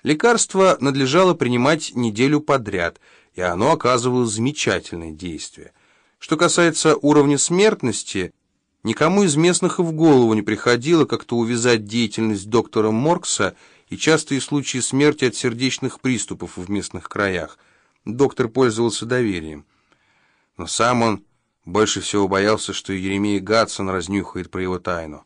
Лекарство надлежало принимать неделю подряд, и оно оказывало замечательное действие. Что касается уровня смертности, никому из местных и в голову не приходило как-то увязать деятельность доктора Моркса и частые случаи смерти от сердечных приступов в местных краях. Доктор пользовался доверием. Но сам он больше всего боялся, что Еремей Гадсон разнюхает про его тайну.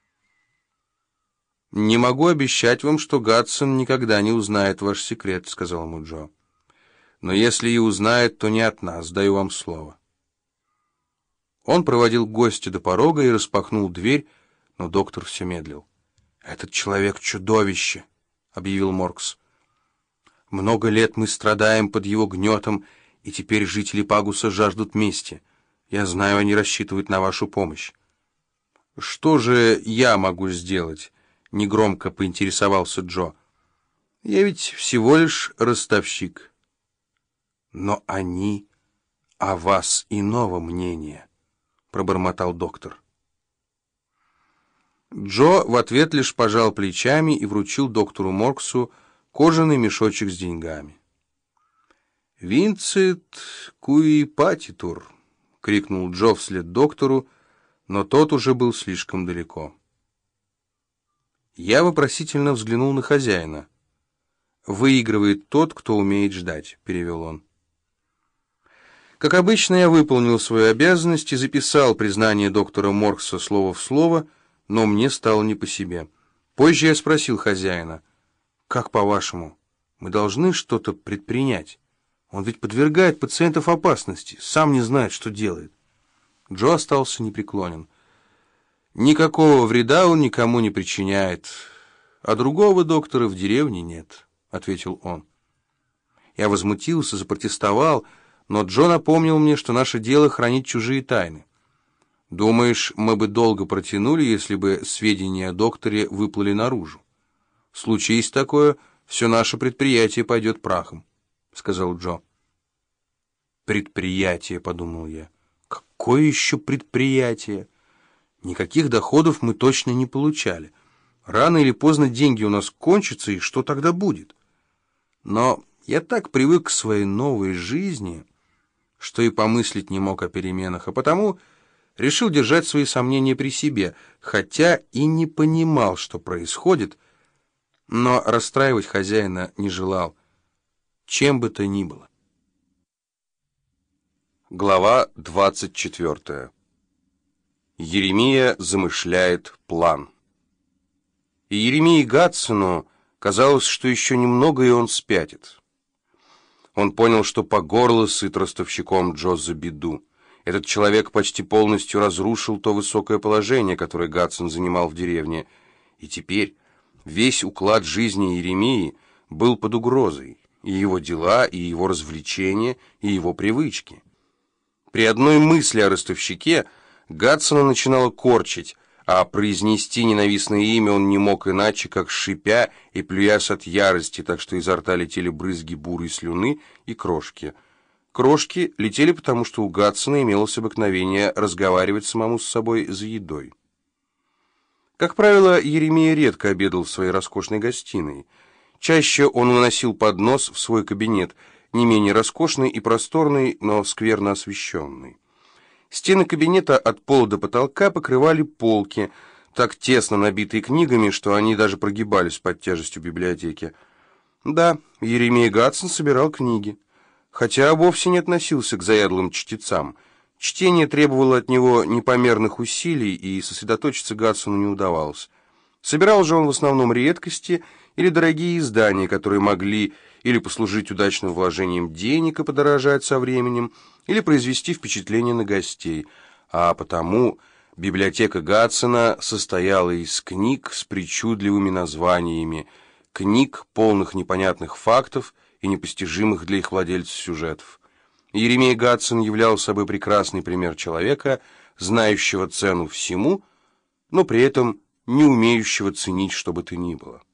«Не могу обещать вам, что Гадсон никогда не узнает ваш секрет», — сказал ему Джо. «Но если и узнает, то не от нас, даю вам слово». Он проводил гостя до порога и распахнул дверь, но доктор все медлил. «Этот человек — чудовище», — объявил Моркс. «Много лет мы страдаем под его гнетом, и теперь жители Пагуса жаждут мести. Я знаю, они рассчитывают на вашу помощь». «Что же я могу сделать?» — негромко поинтересовался Джо. «Я ведь всего лишь ростовщик». «Но они о вас иного мнения», — пробормотал доктор. Джо в ответ лишь пожал плечами и вручил доктору Морксу кожаный мешочек с деньгами. «Винцит куи патитур», — крикнул Джо вслед доктору, но тот уже был слишком далеко. Я вопросительно взглянул на хозяина. «Выигрывает тот, кто умеет ждать», — перевел он. Как обычно, я выполнил свою обязанность и записал признание доктора Моркса слово в слово, но мне стало не по себе. Позже я спросил хозяина: «Как по-вашему, мы должны что-то предпринять? Он ведь подвергает пациентов опасности, сам не знает, что делает». Джо остался непреклонен. «Никакого вреда он никому не причиняет, а другого доктора в деревне нет», — ответил он. Я возмутился, запротестовал, но Джо напомнил мне, что наше дело — хранить чужие тайны. «Думаешь, мы бы долго протянули, если бы сведения о докторе выплыли наружу? Случись такое, все наше предприятие пойдет прахом», — сказал Джо. «Предприятие», — подумал я. «Какое еще предприятие? Никаких доходов мы точно не получали. Рано или поздно деньги у нас кончатся, и что тогда будет?» Но я так привык к своей новой жизни, что и помыслить не мог о переменах, а потому решил держать свои сомнения при себе, хотя и не понимал, что происходит, но расстраивать хозяина не желал, чем бы то ни было. Глава 24. Еремия замышляет план. И Еремии Гадсону казалось, что еще немного, и он спятит. Он понял, что по горло сыт ростовщиком Джо за беду. Этот человек почти полностью разрушил то высокое положение, которое Гадсон занимал в деревне, и теперь весь уклад жизни Еремии был под угрозой, и его дела, и его развлечения, и его привычки. При одной мысли о ростовщике Гадсона начинало корчить, а произнести ненавистное имя он не мог иначе, как шипя и плюясь от ярости, так что изо рта летели брызги бурой слюны и крошки. Крошки летели потому, что у Гадсона имелось обыкновение разговаривать самому с собой за едой. Как правило, Еремия редко обедал в своей роскошной гостиной. Чаще он выносил поднос в свой кабинет, не менее роскошный и просторный, но скверно освещенный. Стены кабинета от пола до потолка покрывали полки, так тесно набитые книгами, что они даже прогибались под тяжестью библиотеки. Да, Еремей Гадсон собирал книги, хотя вовсе не относился к заядлым чтецам. Чтение требовало от него непомерных усилий, и сосредоточиться Гадсону не удавалось. Собирал же он в основном редкости или дорогие издания, которые могли или послужить удачным вложением денег и подорожать со временем, или произвести впечатление на гостей, а потому библиотека Гадсона состояла из книг с причудливыми названиями, книг, полных непонятных фактов и непостижимых для их владельцев сюжетов. Еремей Гадсон являл собой прекрасный пример человека, знающего цену всему, но при этом не умеющего ценить что бы то ни было.